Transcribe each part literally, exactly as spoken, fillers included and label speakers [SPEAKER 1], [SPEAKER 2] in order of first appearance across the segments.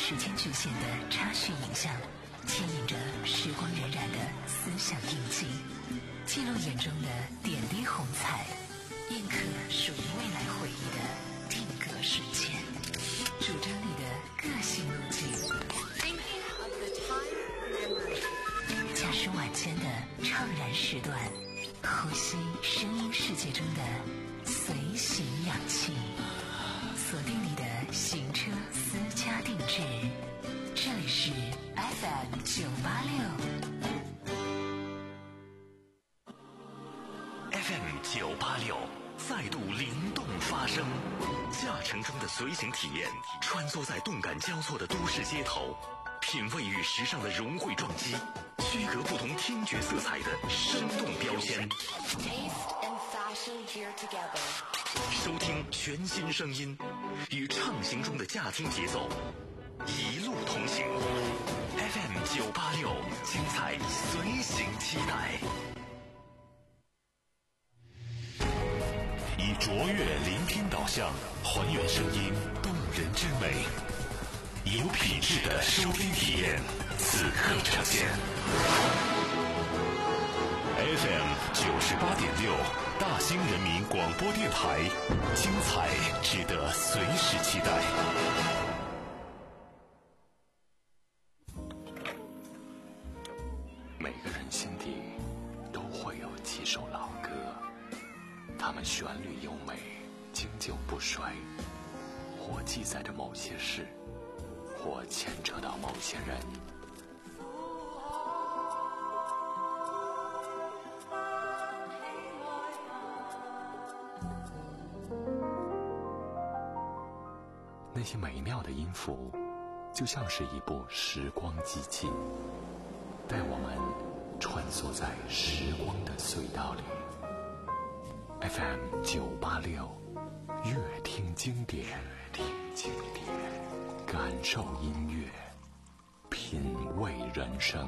[SPEAKER 1] 时间局限的插叙影像，牵引着时光荏苒的思想印记，记录眼中的点滴红彩，印刻属于未来回忆的定格瞬间，主张你的个性路径，驾驶晚间的怅然时段，呼吸声音世界中的随行氧气，锁定你的行车私家定制，这里是 F M 九八六
[SPEAKER 2] F M 九八六再度灵动发声，驾乘中的随行体验，穿梭在动感交错的都市街头，品味与时尚的融汇撞击，区隔不同听觉色彩的生动标签。收听全新声音，与畅行中的驾听节奏一路同行。F M 九八六，精彩随行期待。以卓越聆听导向，还原声音动人之美，有品质的收听体验，此刻呈现。F M 九十八点六，大兴人民广播电台，精彩值得随时期待。
[SPEAKER 3] 每个人心底都会有几首老歌，它们旋律优美，经久不衰，或记载着某些事，或牵扯到某些人。那些美妙的音符，就像是一部时光机器，带我们穿梭在时光的隧道里。F M 九八六，乐听经典，乐听经典，感受音乐，品味人生。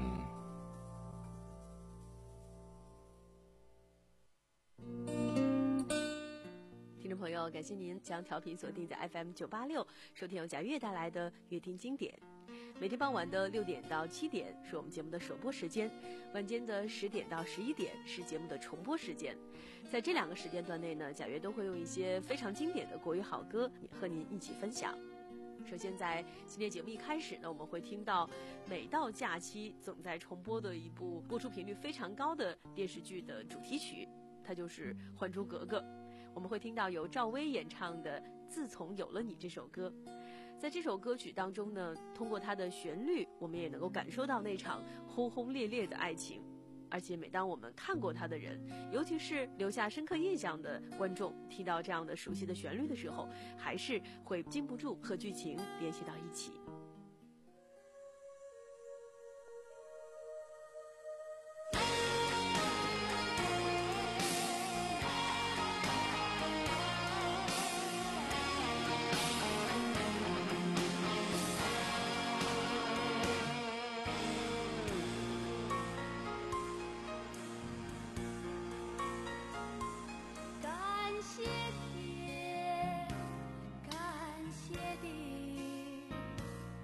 [SPEAKER 4] 听众朋友，感谢您将调频锁定在 F M 九八六，收听由贾悦带来的乐听经典。每天傍晚的六点到七点是我们节目的首播时间，晚间的十点到十一点是节目的重播时间。在这两个时间段内呢，贾悦都会用一些非常经典的国语好歌和您一起分享。首先在今天节目一开始呢，我们会听到每到假期总在重播的一部播出频率非常高的电视剧的主题曲，它就是《还珠格格》。我们会听到由赵薇演唱的《自从有了你》这首歌。在这首歌曲当中呢，通过它的旋律，我们也能够感受到那场轰轰烈烈的爱情。而且每当我们看过它的人，尤其是留下深刻印象的观众，听到这样的熟悉的旋律的时候，还是会禁不住和剧情联系到一起。
[SPEAKER 5] 感谢地，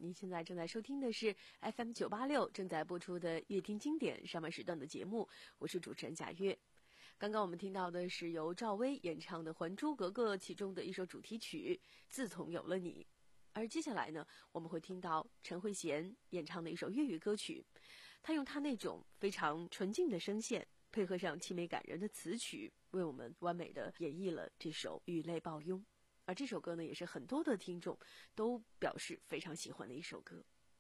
[SPEAKER 4] 您现在正在收听的是 F M 九八六正在播出的乐听经典上半时段的节目，我是主持人贾月。刚刚我们听到的是由赵薇演唱的《还珠格格》其中的一首主题曲《自从有了你》，而接下来呢，我们会听到陈慧娴演唱的一首粤语歌曲，她用她那种非常纯净的声线，配合上凄美感人的词曲，为我们完美的演绎了这首《雨泪抱拥》。而这首歌呢，也是很多的听众都表示非常喜欢的一首歌。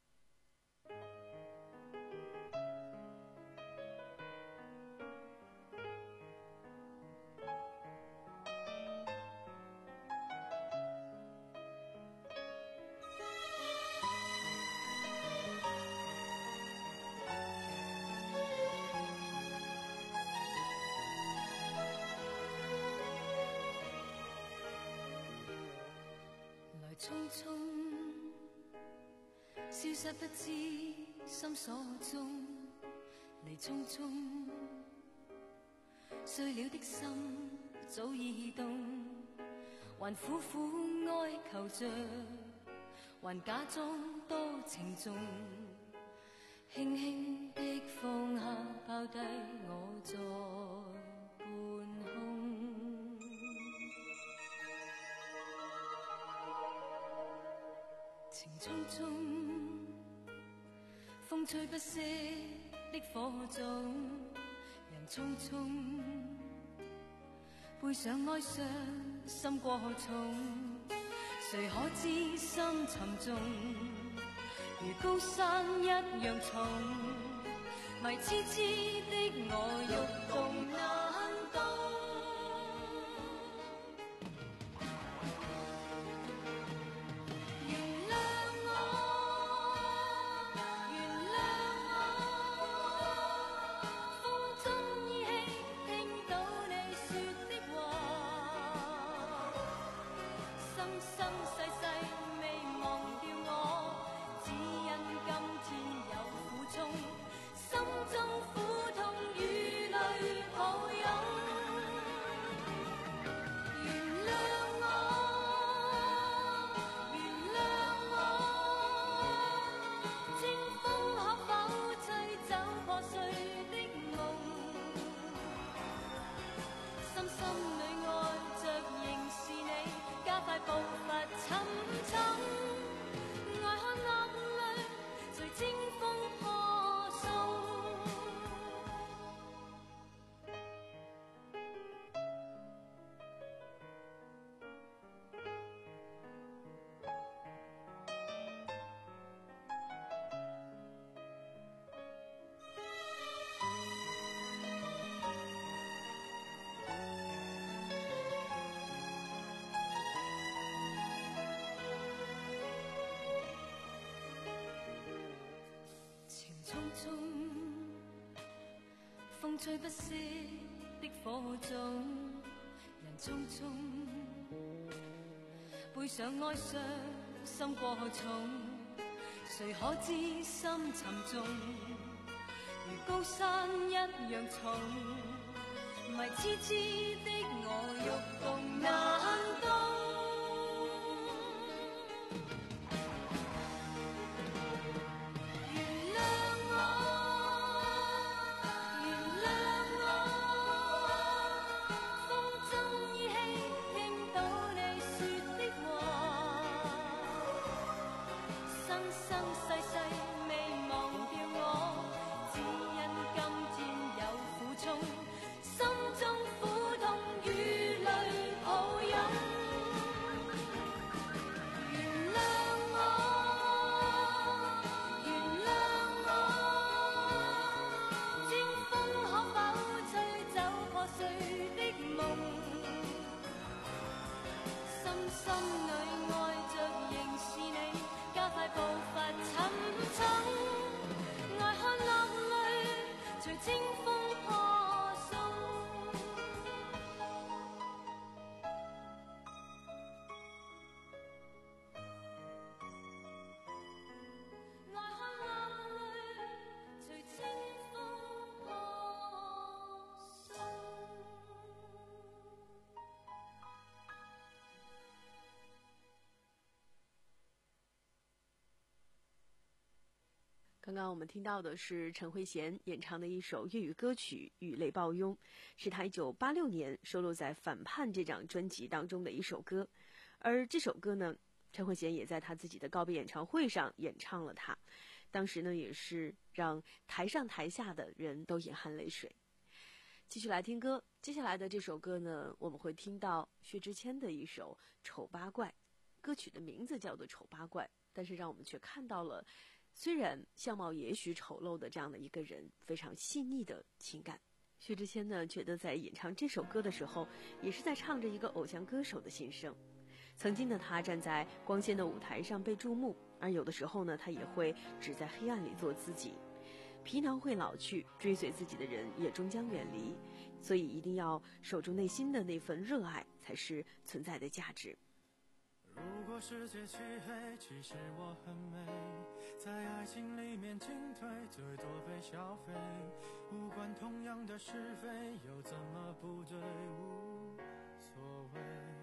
[SPEAKER 5] 匆匆消失不知心所中，离匆匆碎了的心早已凍，還苦苦哀求着，還假裝多情重，輕輕的放下拋低我在半空。情匆匆，風吹不息的火種，人匆匆，背上哀傷心過重，誰可知心沉重，如高山一樣重，迷痴痴的我欲動難動。步伐沉沉，愛看落淚隨清風破送。風吹不息的火種，人匆匆，背上哀傷心過重，誰可知心沉重，如高山一樣重，迷痴痴的我欲動難動。原諒
[SPEAKER 4] 刚刚我们听到的是陈慧娴演唱的一首粤语歌曲《雨泪抱拥》，是她一九八六年收录在《反叛》这张专辑当中的一首歌。而这首歌呢，陈慧娴也在她自己的告别演唱会上演唱了它，当时呢也是让台上台下的人都眼含泪水。继续来听歌，接下来的这首歌呢，我们会听到薛之谦的一首《丑八怪》，歌曲的名字叫做《丑八怪》，但是让我们却看到了虽然相貌也许丑陋的这样的一个人非常细腻的情感。薛之谦呢，觉得在演唱这首歌的时候，也是在唱着一个偶像歌手的心声。曾经的他站在光鲜的舞台上被注目，而有的时候呢，他也会只在黑暗里做自己。皮囊会老去，追随自己的人也终将远离，所以一定要守住内心的那份热爱，才是存在的价值。
[SPEAKER 6] 如果世界漆黑，其实我很美，在爱情里面进退，最多被消费，无关同样的是非，又怎么不对，无所谓。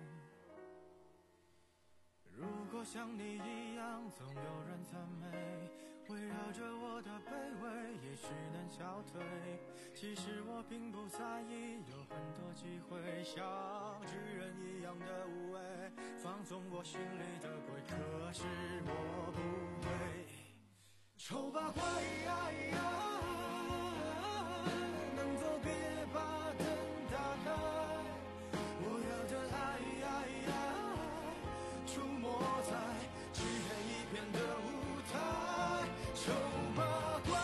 [SPEAKER 6] 如果像你一样，总有人赞美，围绕着我的卑微，也许能消退。其实我并不在意，有很多机会，像巨人一样的无畏，放纵我心里的鬼，可是我不对。丑八怪呀，能否别把灯打开，我要的爱出没在漆黑一片的舞台。丑八怪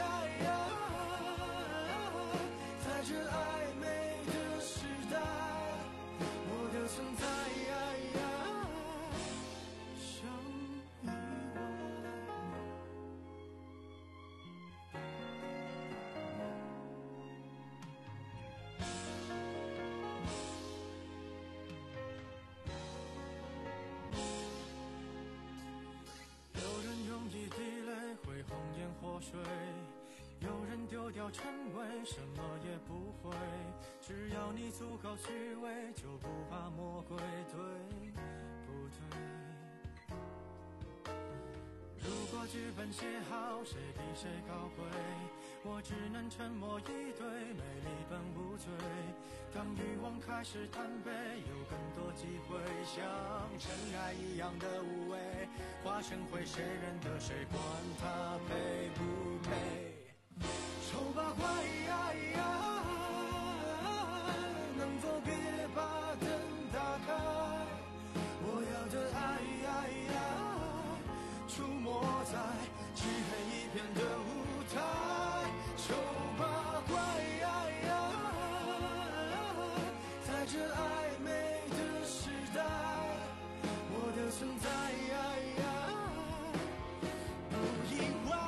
[SPEAKER 6] 在这暧昧的时代，我的存在像意外。有人用一滴泪会红颜祸水，有人丢掉称谓，什么也不会。只要你足够虚伪，就不怕魔鬼，对不对？如果剧本写好，谁比谁高贵，我只能沉默以对，美丽本无罪。当欲望开始贪杯，有更多机会，像尘埃一样的无畏，化成灰，谁认得谁，管他配不配。丑八怪能否别把灯打开，我要的爱出没在漆黑一片的舞台。丑八怪在这暧昧的时代，我的存在不意外。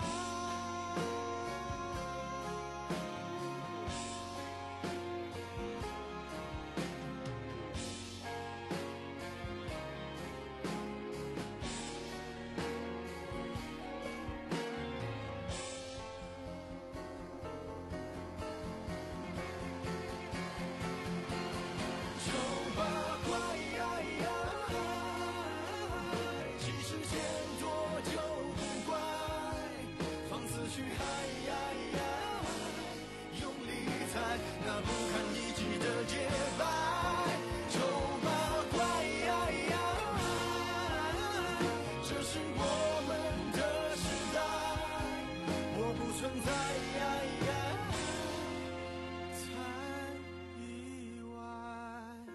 [SPEAKER 6] 那不堪一击的洁白，丑八怪，这是我们的时代，我不存在才意外。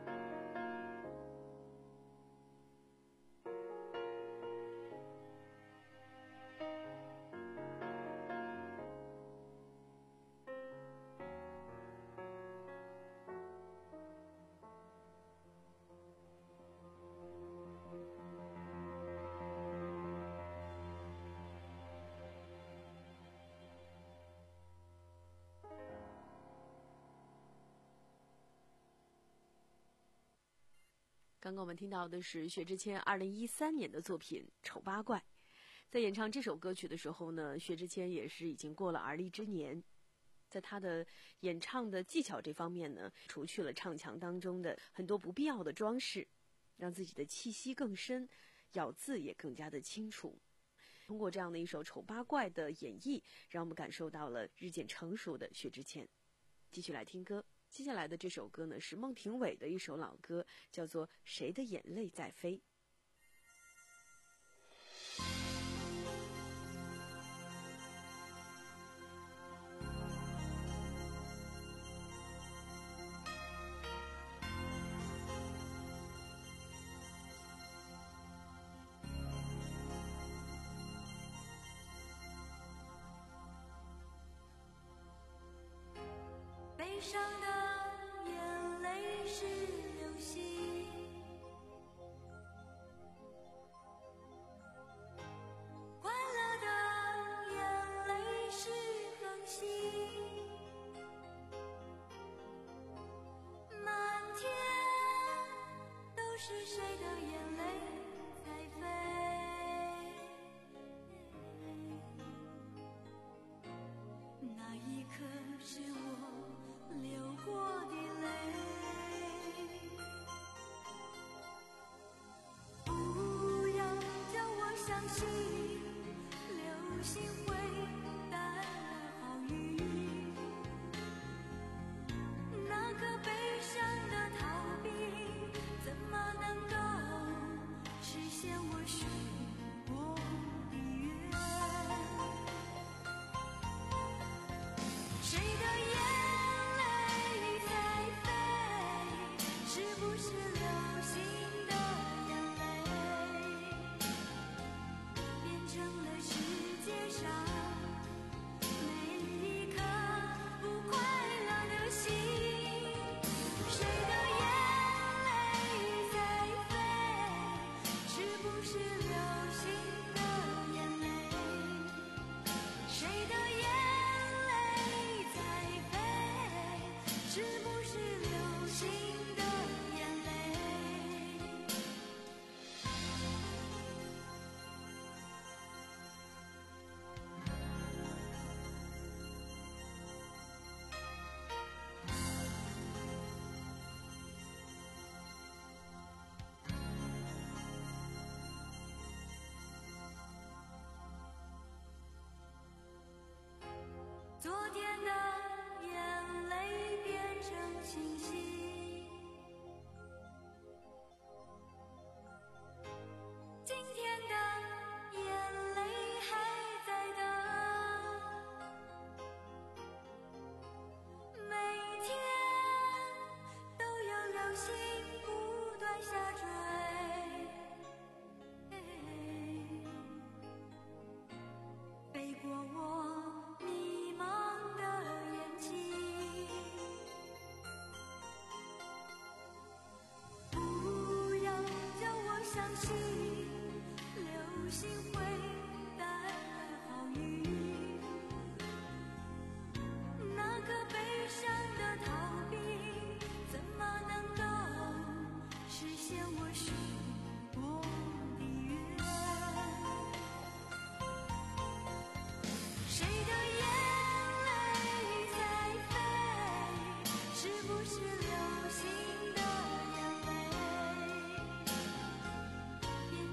[SPEAKER 4] 刚刚我们听到的是薛之谦二零一三年的作品《丑八怪》。在演唱这首歌曲的时候呢，薛之谦也是已经过了而立之年，在他的演唱的技巧这方面呢，除去了唱腔当中的很多不必要的装饰，让自己的气息更深，咬字也更加的清楚。 通过这样的一首《丑八怪》的演绎，让我们感受到了日渐成熟的薛之谦。继续来听歌，接下来的这首歌呢是孟庭苇的一首老歌，叫做《谁的眼泪在飞》。
[SPEAKER 5] 悲伤的眼泪是流星，快乐的眼泪是恒星，满天都是谁的眼泪在飞，那一刻是我流过的泪，不要叫我相信流星会带来好运，那个悲伤的逃避怎么能够实现我许过的愿？谁的眼是不是流星的眼泪，变成了世界上每一颗不快乐的心？谁的眼泪在飞，是不是流星的眼泪？谁的眼泪在飞，是不是流星的眼泪？昨天的眼泪变成星星，今天的眼泪还在等，每天都有流星不断下坠，飞过我迷茫的眼睛，不要叫我相信流星会带来好运，那个悲伤的逃避怎么能够实现我许过的愿？谁的眼泪在飞，是不是流星的眼泪？变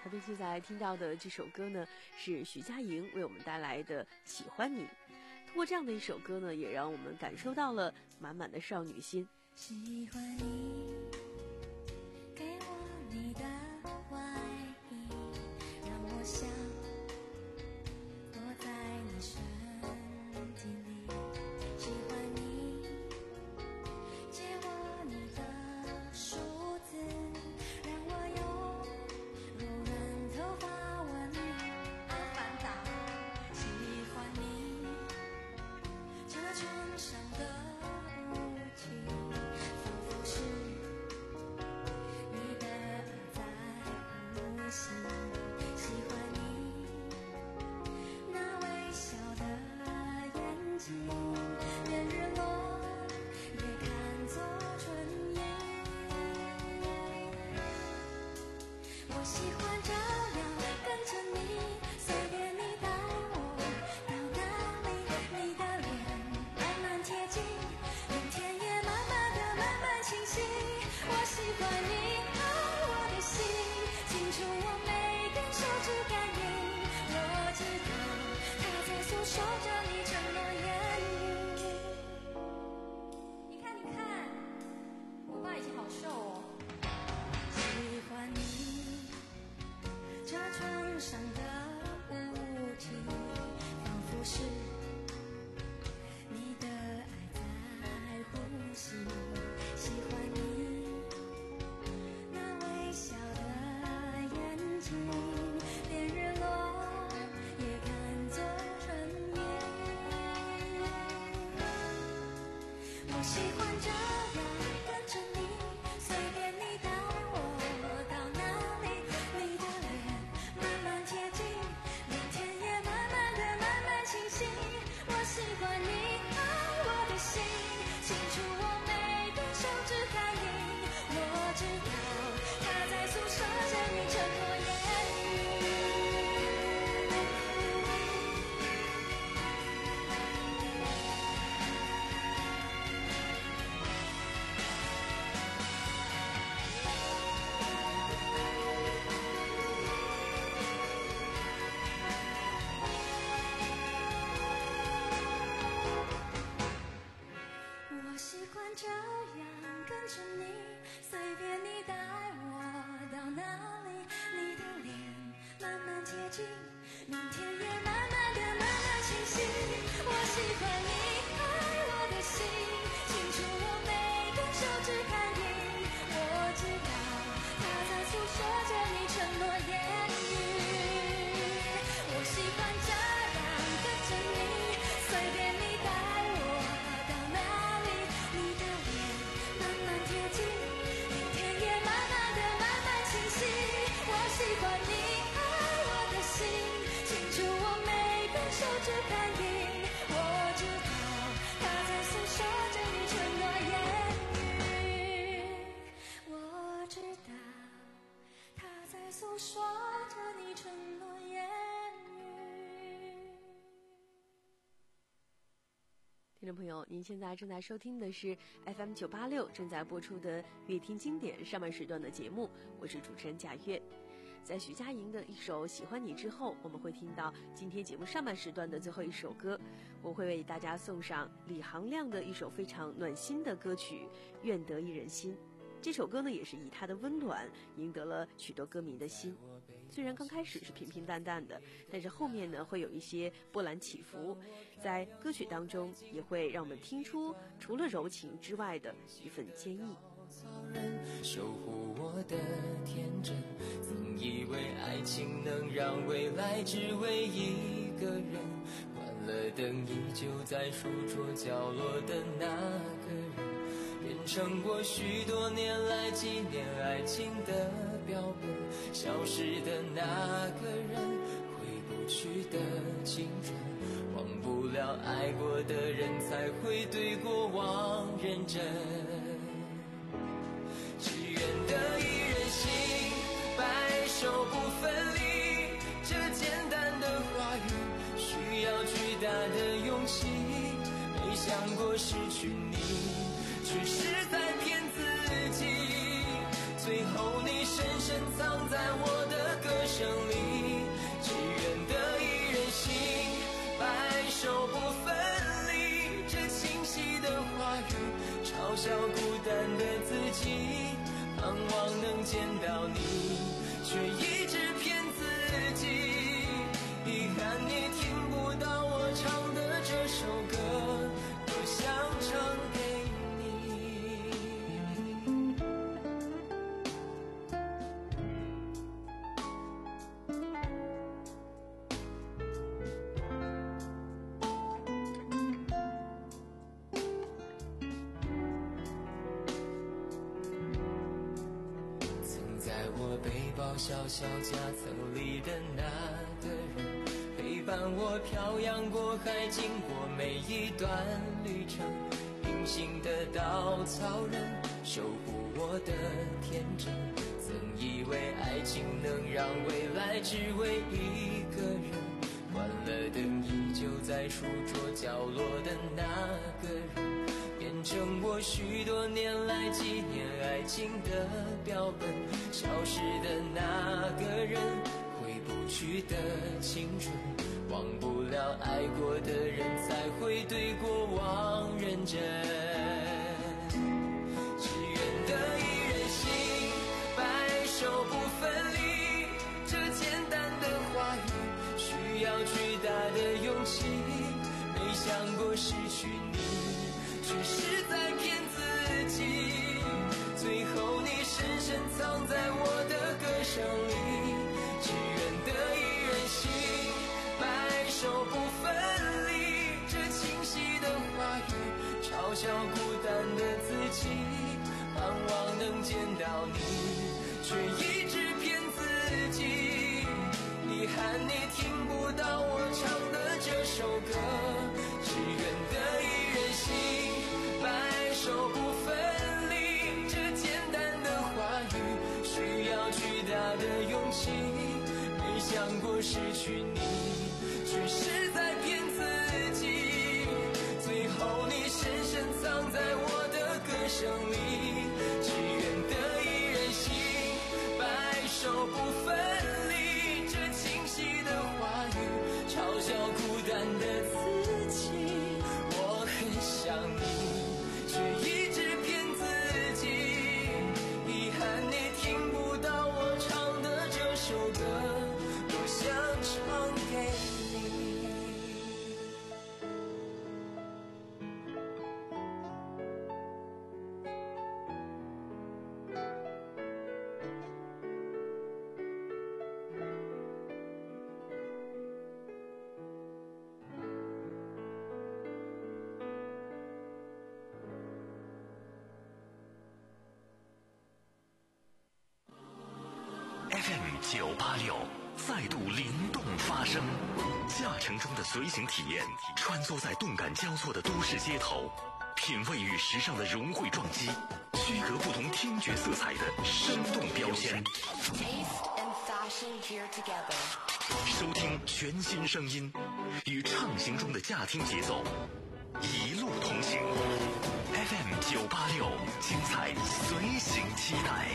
[SPEAKER 4] 好的，现在听到的这首歌呢，是徐佳莹为我们带来的《喜欢你》。通过这样的一首歌呢，也让我们感受到了满满的少女心。
[SPEAKER 5] 喜欢你，给我你的外衣，让我想躲在你身体里。喜欢你，借我你的梳子，让我用柔软头发吻你。阿凡达，喜欢你，这床上的雾气，仿佛是你的爱在呼吸。喜欢你那微笑的眼睛，连日落也看作春意。我喜欢这样跟着你，随便你带我到哪里，你的脸慢慢贴近，连天也慢慢的慢慢清晰。我喜欢你爱我的心，清楚我每根手指感应。我知道它在诉说着你承诺言语。你看你看，我爸以前好瘦哦。喜欢你这床上的雾气，仿佛是你的爱在呼吸。喜欢你那微笑的眼睛，连日落也看作春意。我喜欢这样跟着你，随便你带我到哪里，你的脸慢慢贴近，连天也慢慢的慢慢清晰。我喜欢你爱我的心，清楚我每根手指感应。我知道它在诉说着你承诺言语。我喜欢这样跟着你，随便你带我到哪里，你的脸慢慢贴近，明天也慢慢的慢慢清晰。我喜欢你爱我的心，清楚我每根手指感应。我知道它在诉说着你承诺言语。我喜欢这样跟着你，随便你带我到哪里，你的脸慢慢贴近，明天也慢慢的慢慢清晰。我喜欢你爱我的心，清楚我每根手指感应。我知道它在诉说着你承诺言语。我知道它在诉说着你承诺言语。
[SPEAKER 4] 听众朋友，您现在正在收听的是 F M 九八六正在播出的《乐听经典》上半时段的节目，我是主持人贾月。在徐佳莹的一首《喜欢你》之后，我们会听到今天节目上半时段的最后一首歌，我会为大家送上李行亮的一首非常暖心的歌曲《愿得一人心》。这首歌呢，也是以它的温暖赢得了许多歌迷的心。虽然刚开始是平平淡淡的，但是后面呢会有一些波澜起伏，在歌曲当中也会让我们听出除了柔情之外的一份坚毅。
[SPEAKER 7] 守护我的天真，曾以为爱情能让未来只为一个人，关了灯依旧在书桌角落的那个人，变成过许多年来纪念爱情的标本，消失的那个人，回不去的青春，忘不了爱过的人，才会对过往认真。只愿得一人心，白首不分离，这简单的话语需要巨大的勇气，没想过失去你，只是在骗自己，最后你深深藏在我的歌声笑孤单的自己，盼望能见到你，却一直骗自己。遗憾你听不到我唱的这首歌，多想唱给你。曾在我背包小小夹层里的那个人，陪伴我漂洋过海，经过每一段旅程。隐形的稻草人，守护我的天真。曾以为爱情能让未来只为一个人，关了灯依旧在书桌角落的那个人，变成我许多年来纪念爱情的标本。消失的那个人，回不去的青春，忘不了爱过的人，才会对过往认真。只愿得一人心，白首不分离，这简单的话语需要巨大的勇气。没想过失去你，却是在骗自己。最后你深深藏在我的歌声里，只愿得一人心，白首不分离。这清晰的话语嘲笑孤单的自己，盼望能见到你，却一直骗自己。遗憾你听不到我唱的这首歌，只愿得一人心，白首不分离。这简单的话语需要巨大的勇气。没想过失去你，却是在骗自己。最后你深深藏在我的歌声里，只愿得一人心，白首不分离。这清晰的话语嘲笑孤单的自己。我很想你，却一直骗自己。遗憾你听不到我唱的这首歌，多想唱给你。
[SPEAKER 2] F M 九八六再度灵动发声，驾乘中的随行体验，穿梭在动感交错的都市街头，品味与时尚的融汇撞击，区隔不同听觉色彩的生动标签。收听全新声音，与畅行中的驾听节奏，一路同行。F M 九八六，精彩随行期待。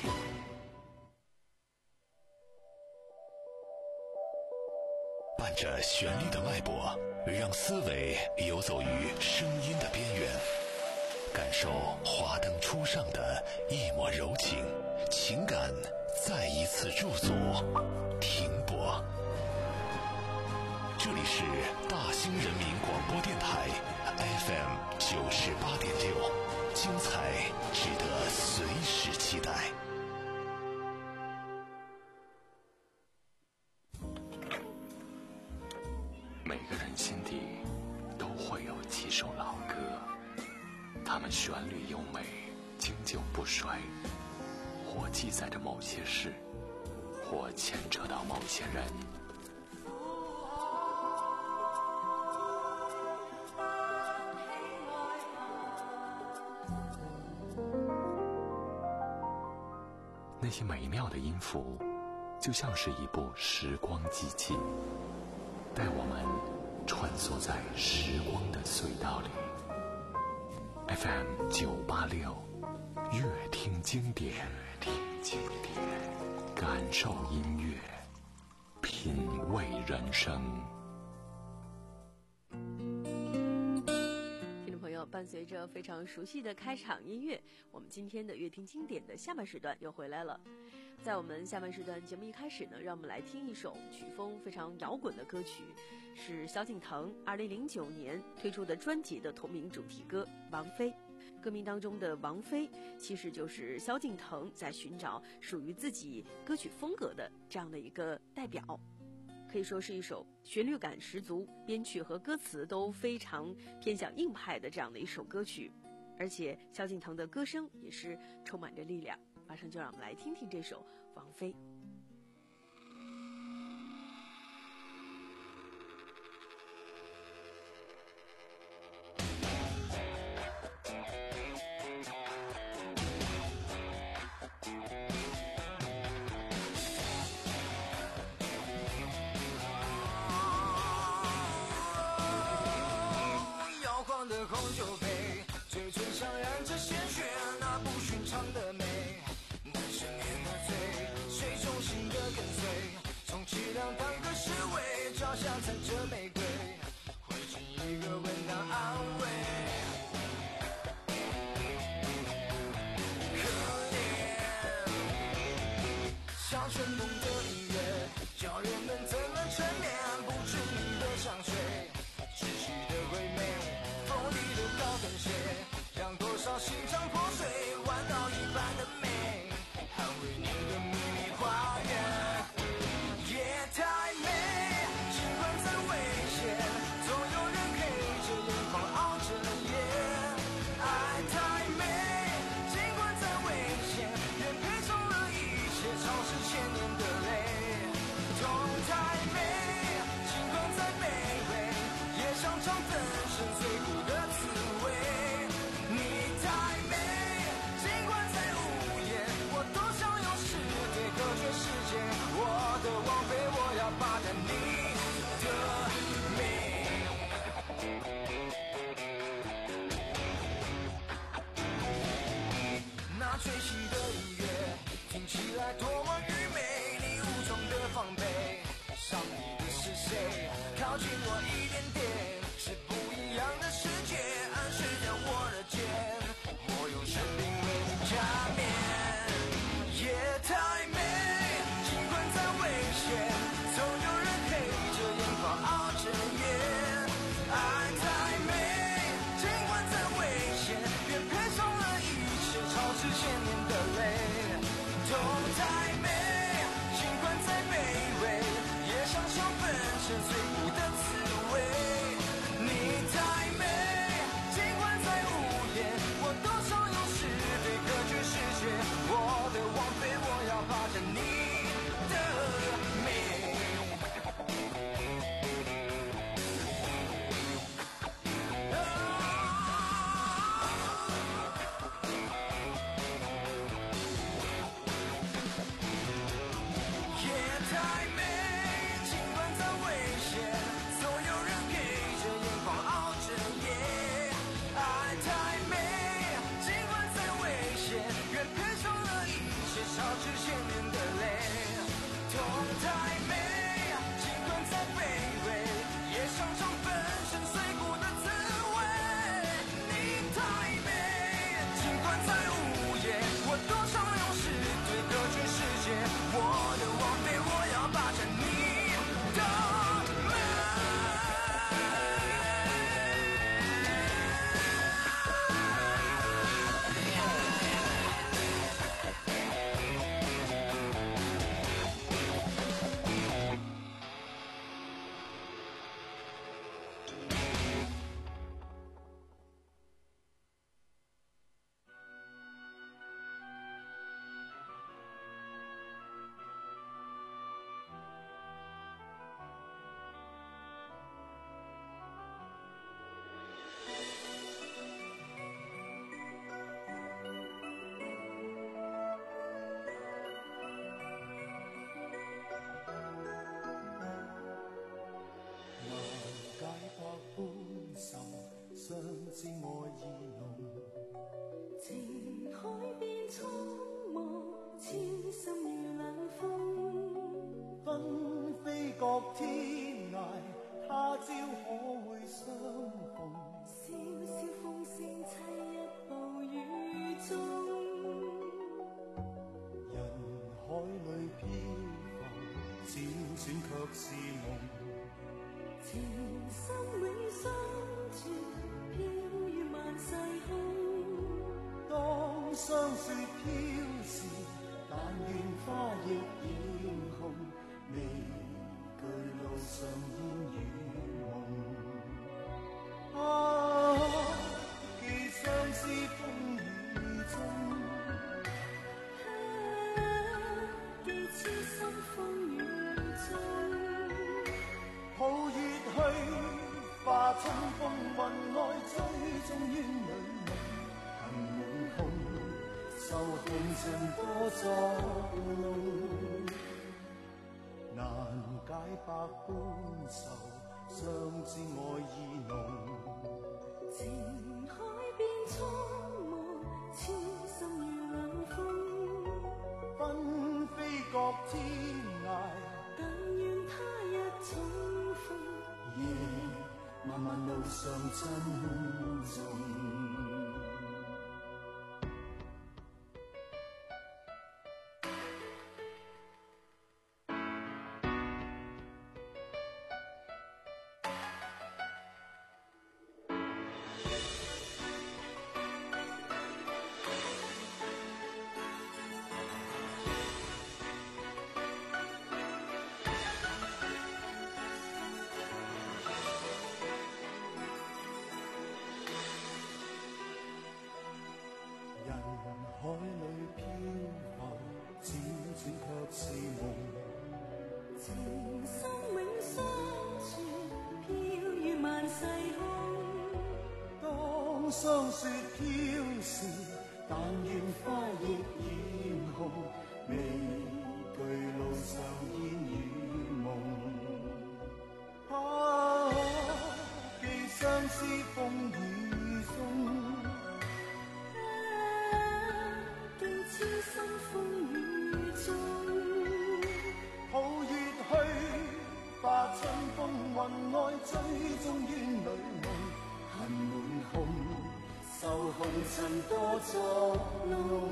[SPEAKER 3] 伴着旋律的脉搏，让思维游走于声音的边缘，感受华灯初上的一抹柔情，情感再一次驻足停泊。这里是大兴人民广播电台 F M 九十八点六，精彩值得随时期待。每个人心底都会有几首老歌，它们旋律优美，经久不衰，或记载着某些事，或牵扯到某些人。那些美妙的音符，就像是一部时光机器，带我们穿梭在时光的隧道里。F M 九八六，乐听经典，乐听经典，感受音乐，品味人生。
[SPEAKER 4] 伴随着非常熟悉的开场音乐，我们今天的乐听经典的下半时段又回来了。在我们下半时段节目一开始呢，让我们来听一首曲风非常摇滚的歌曲，是萧敬腾二零零九年推出的专辑的同名主题歌《王菲》。歌名当中的王菲其实就是萧敬腾在寻找属于自己歌曲风格的这样的一个代表，可以说是一首旋律感十足，编曲和歌词都非常偏向硬派的这样的一首歌曲，而且萧敬腾的歌声也是充满着力量。马上就让我们来听听这首王菲。
[SPEAKER 6] 的红酒杯，嘴唇上染着鲜血，那不寻常的美，难赦免的罪，水中心的跟随，充其量当个侍卫，脚下踩着玫瑰，会是一个吻当安慰。可怜，像旋风的音乐，叫人们怎么沉眠，不知你的香水，窒息的唯美。高跟鞋让多少心肠破碎，弯道一般的美，捍卫你的秘密花园。夜太美，尽管再危险，总有人黑着眼眶熬着夜。爱太美，尽管再危险，愿配送了一切，超市千年的泪。痛太美，尽管再卑微，也想尝粉身碎骨的滋味。你太美，尽管再无言，我多想用诗对隔绝世界。我的王妃，我要霸占你的美。那吹熄的音乐听起来多么愚昧，你无从的防备，伤你的是谁？靠近我一点点，是不一样的世界，暗示着我的肩，我用生命为你加冕。夜太美，尽管再危险，总有人黑着眼眶熬着夜。爱太美，尽管再危险，愿配送了一切，超之千年的泪。痛太美，尽管再卑微，也想尝粉身碎骨的滋味。你太美，尽管再无言，我多想用诗对隔绝世界。我的王妃，我要霸占你的美。夜太美，尽管再危险，总有人给着眼眶熬着夜。爱太美，尽管再危险，愿配送了一切，超之千年的泪。痛太美，尽管再卑微，也想尝粉身碎骨的滋味。你太美，尽管再无言，我多想用诗对隔绝世界。我的王妃，我要霸占你的美。
[SPEAKER 8] 相知愛意濃，
[SPEAKER 5] 情海變蒼茫，千心如冷風。
[SPEAKER 8] 紛飛各天涯，他朝可會相逢？
[SPEAKER 5] 笑笑鳳聲
[SPEAKER 8] 霜雪飘时，但願花亦染紅，未懼路上煙與夢。啊，既相思風雨中，
[SPEAKER 5] 既痴心風雨中，
[SPEAKER 8] 抱月去，化春風雲外，追蹤煙裏夢，恨滿空，受紅塵多作弄，難解百般愁，相知愛意濃。
[SPEAKER 5] 情海變蒼茫，痴心如冷風，
[SPEAKER 8] 紛飛各天涯，
[SPEAKER 5] 但願他日重逢。
[SPEAKER 8] 夜漫漫路上珍重。海裏漂浮，輾轉卻是夢。
[SPEAKER 5] 情深永相傳，飄於萬世空。
[SPEAKER 8] 當霜雪飄時，但願花亦染紅，未懼路上煙與夢。啊，既相思風雨中。
[SPEAKER 5] 痴心風雨中，
[SPEAKER 8] 抱月去，化春風雲外，追蹤煙裏夢，恨滿空，受紅塵多作弄，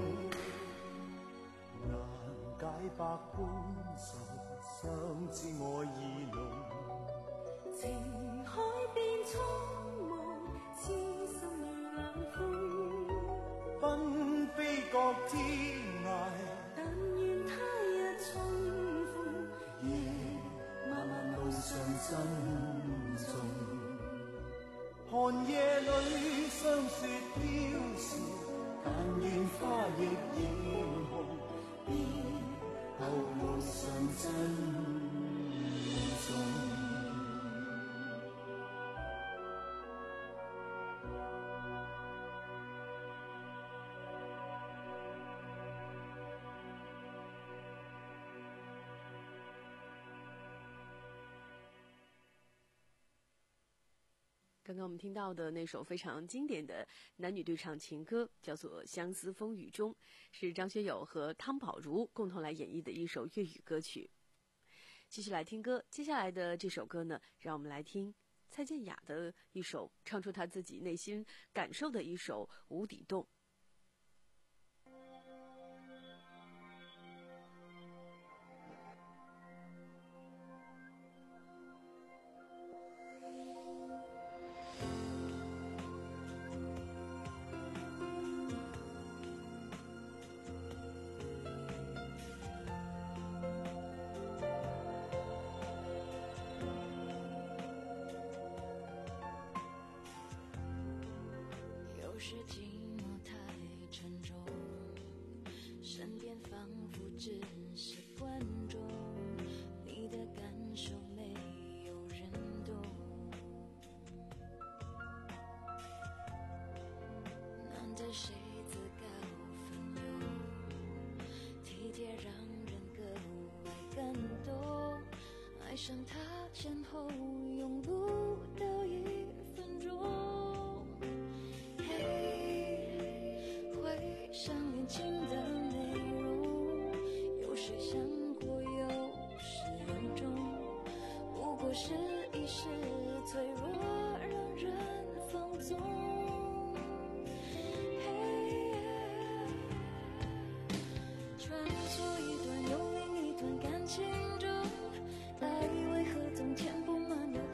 [SPEAKER 8] 難解百般愁，相知愛意濃。
[SPEAKER 5] 情海變蒼茫，痴心如冷風，
[SPEAKER 8] 紛飛各天涯，
[SPEAKER 5] 但願他日重逢。
[SPEAKER 8] 夜漫漫路上珍重，寒夜裏霜雪飄時，但願花亦染紅，別後路上珍重。
[SPEAKER 4] 刚刚我们听到的那首非常经典的男女对唱情歌叫做《相思风雨中》，是张学友和汤宝如共同来演绎的一首粤语歌曲。继续来听歌，接下来的这首歌呢，让我们来听蔡健雅的一首唱出她自己内心感受的一首《无底洞》。
[SPEAKER 5] 有时寂寞太沉重，身边仿佛只是观众，你的感受没有人懂。难得谁自告奋勇，体贴让人格外感动，爱上他前后用不到一分钟。像恋情的内容，有谁想过有始有终，不过是一时脆弱让人放纵。穿梭一段又另一段感情中，爱为何总填不满又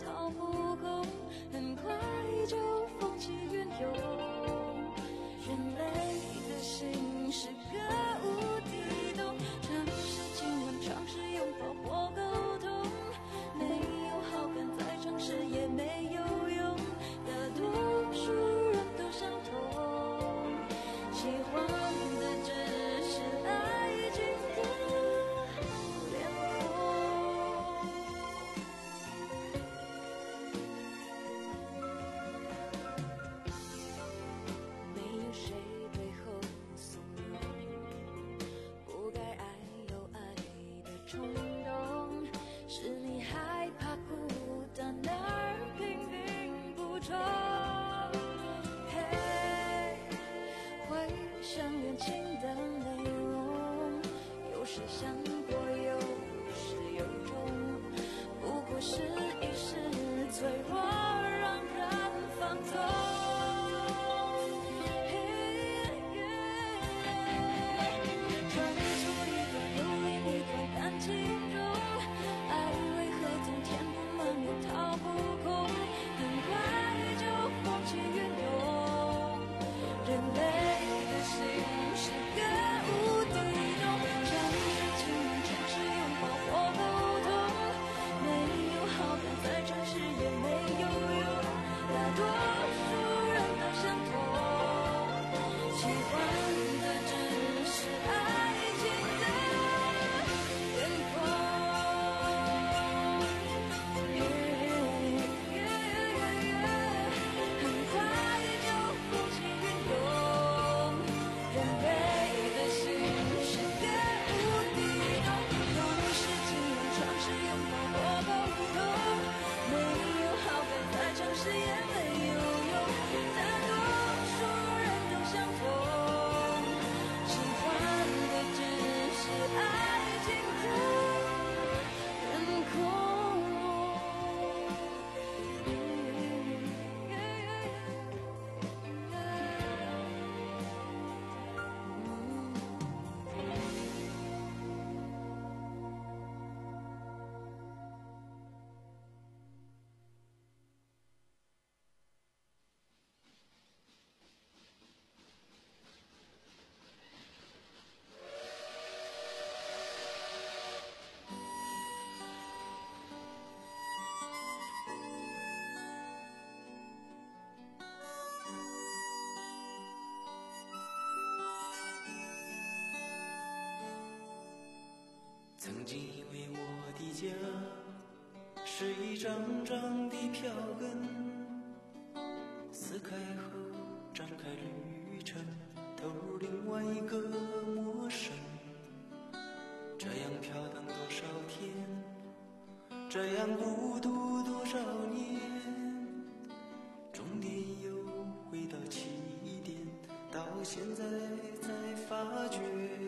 [SPEAKER 7] 曾经以为我的家是一张张的票根，撕开后展开旅程，投入另外一个陌生。这样飘荡多少天，这样孤独多少年，终点又回到起点，到现在才发觉。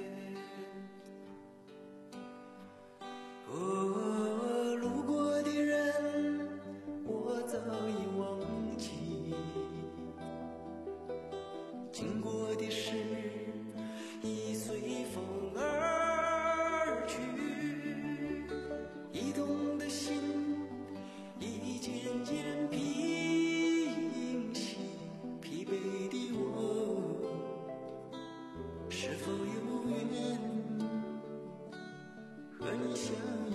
[SPEAKER 7] 哦，路过的人我早已忘记，经过的事已随风而去，移动的心已渐渐平息，疲惫的我是否有缘和你相依。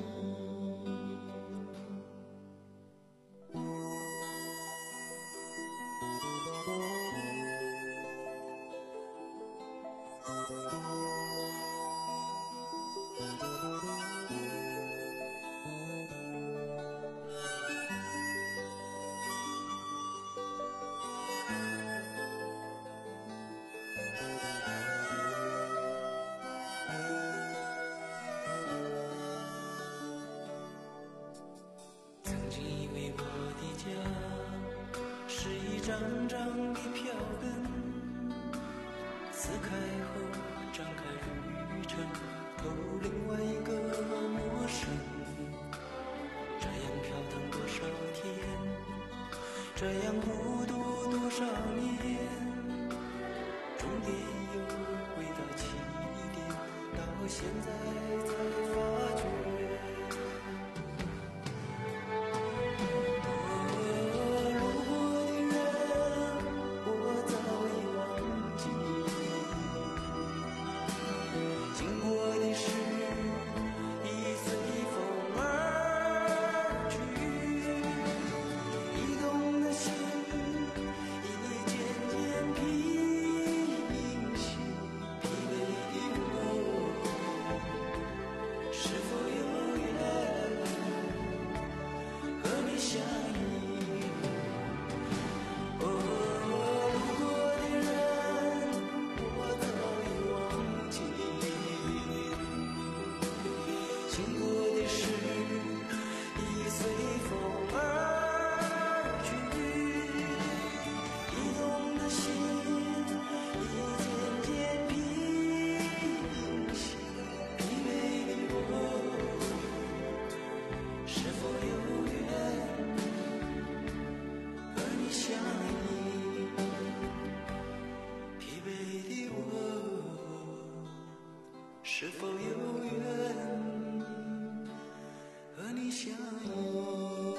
[SPEAKER 7] 曾经以为我的家是一张张的票根，撕开后展开旅程，投入另外一个陌生。这样飘荡多少天，这样孤独多少年，终点又回到起点，到现在才发觉。是否有缘和你相依？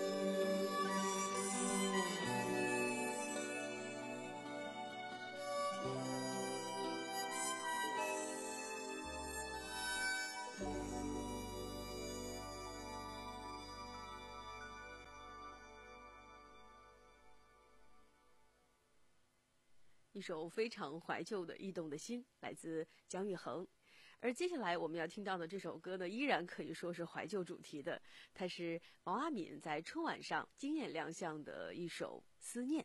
[SPEAKER 4] 一首非常怀旧的《驿动的心》，来自姜育恒。而接下来我们要听到的这首歌呢，依然可以说是怀旧主题的，它是毛阿敏在春晚上惊艳亮相的一首《思念》。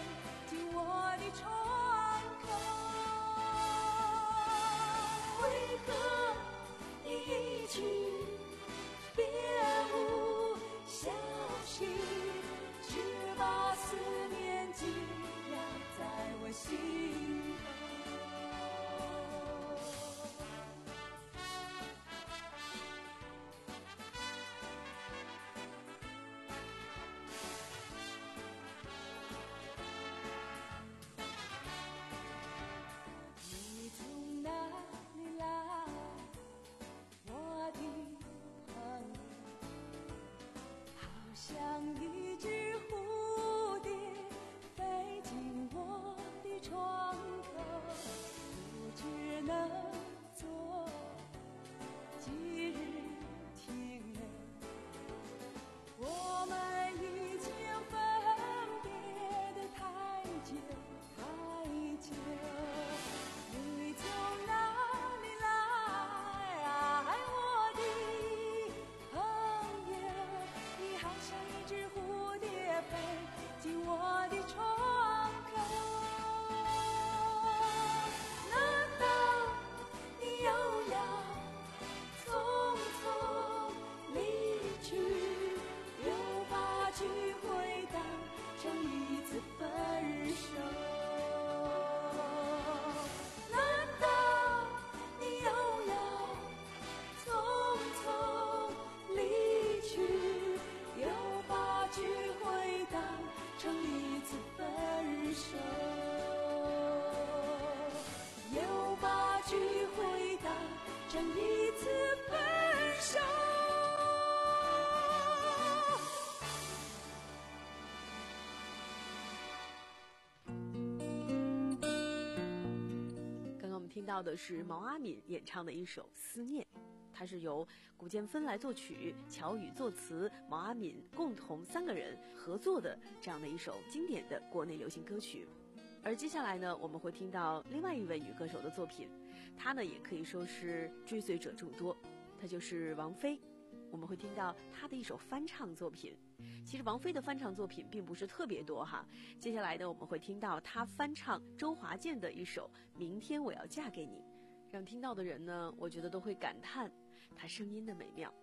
[SPEAKER 9] 我的窗口。 久，你从哪里来？爱我的朋友，你好像一只蝴蝶飞进我的窗口。难道你又要匆匆离去，又把聚会当成一次分手？难道你又要匆匆离去，又把聚会当成一次分手？又把聚会当成一次分手？
[SPEAKER 4] 刚刚我们听到的是毛阿敏演唱的一首《思念》，它是由古建芬来作曲，乔羽作词，毛阿敏共同三个人合作的这样的一首经典的国内流行歌曲。而接下来呢，我们会听到另外一位女歌手的作品，她呢也可以说是追随者众多，她就是王菲。我们会听到她的一首翻唱作品。其实王菲的翻唱作品并不是特别多哈，接下来呢我们会听到她翻唱周华健的一首《明天我要嫁给你》，让听到的人呢，我觉得都会感叹她声音的美妙。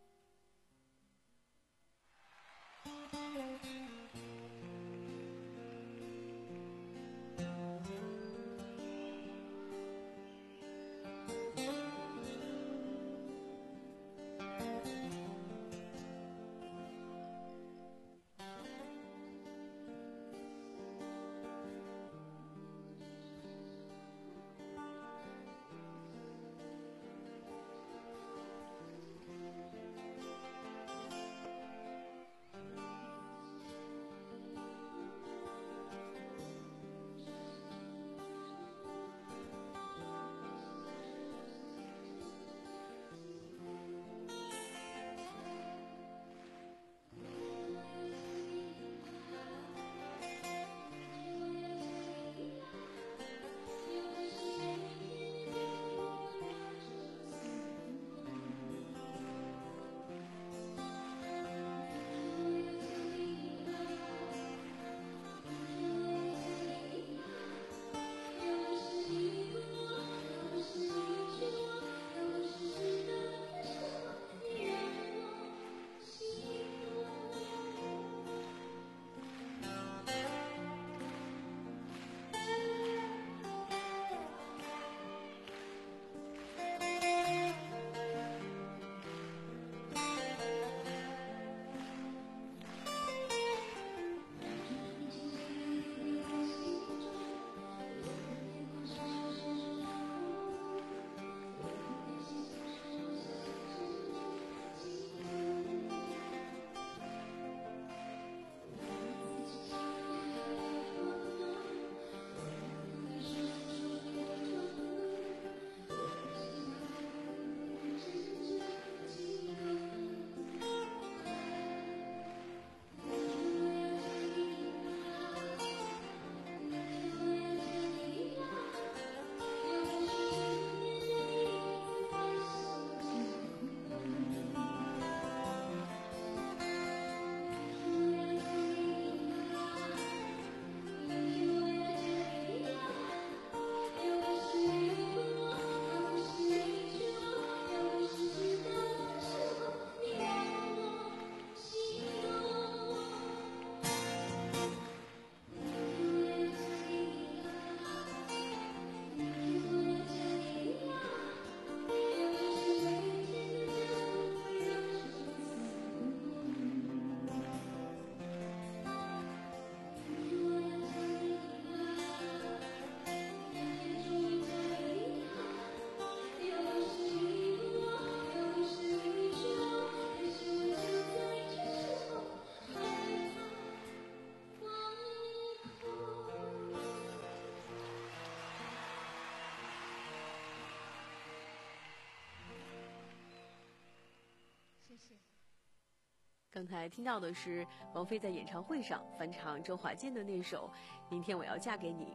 [SPEAKER 4] 刚才听到的是王菲在演唱会上翻唱周华健的那首《明天我要嫁给你》。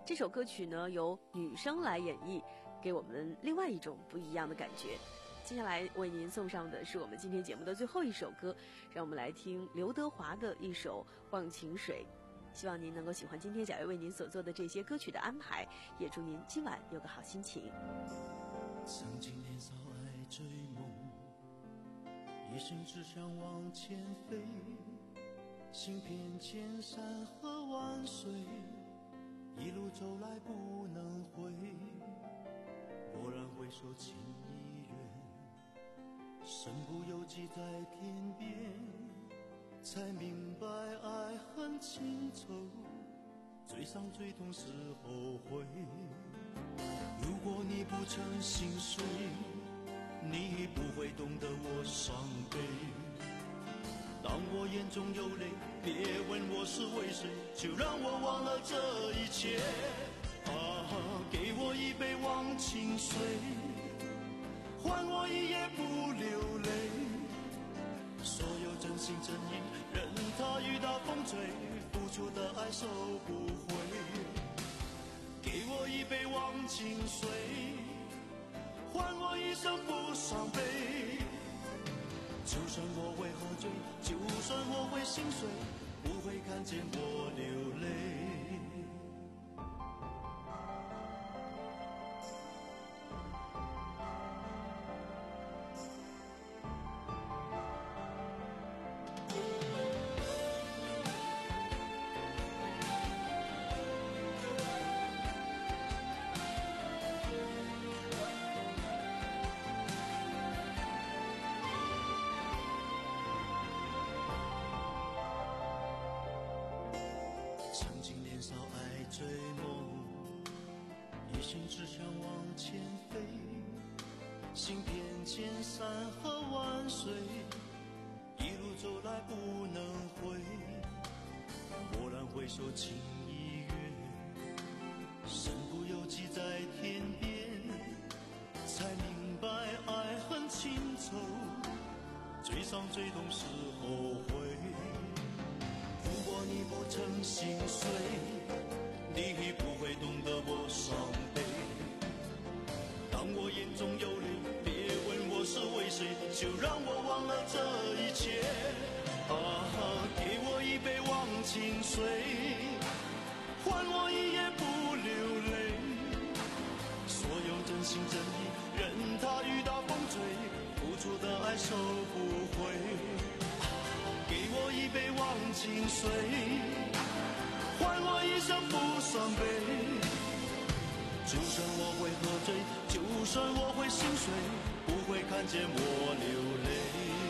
[SPEAKER 4] 这首歌曲呢由女生来演绎，给我们另外一种不一样的感觉。接下来为您送上的是我们今天节目的最后一首歌，让我们来听刘德华的一首《忘情水》。希望您能够喜欢今天小月为您所做的这些歌曲的安排，也祝您今晚有个好心情。
[SPEAKER 8] 曾经年少爱追梦，一生只想往前飞，行遍千山和万水，一路走来不能回。蓦然回首情已远，身不由己在天边，才明白爱恨情仇，最伤最痛是后悔。如果你不曾心碎，你不会懂得我伤悲。当我眼中有泪，别问我是为谁，就让我忘了这一切。啊，给我一杯忘情水，换我一夜不流泪。所有真心真意，任它雨打风吹，付出的爱收不回。给我一杯忘情水，换我一生不伤悲。就算我会喝醉，就算我会心碎，不会看见我流泪。曾经年少爱追梦，一心只想往前飞，行遍千山和万水，一路走来不能回。蓦然回首情已远，身不由己在天边，才明白爱恨情仇，最伤最痛是后悔。如果你不曾心碎，你不会懂得我伤悲。当我眼中有泪，别问我是为谁，就让我忘了这一切。啊，给我一杯忘情水，换我一夜不流泪。所有真心真意，任它雨打风吹，付出的爱收不回。给我一杯忘情水，换我一生不伤悲。就算我会喝醉，就算我会心碎，不会看见我流泪。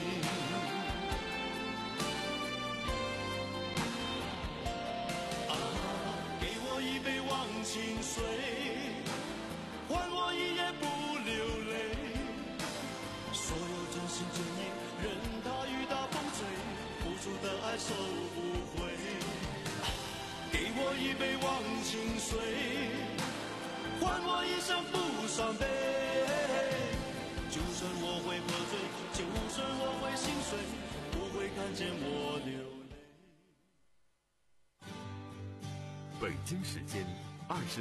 [SPEAKER 8] 啊，给我一杯忘情水，换我一夜不流泪。所有真心真意，任它雨打风吹，付出的爱收不回。给我一杯忘情水，换我一生不伤悲。就算我会喝醉，就算我会心碎，不会看见我流泪。
[SPEAKER 3] 北京时间二十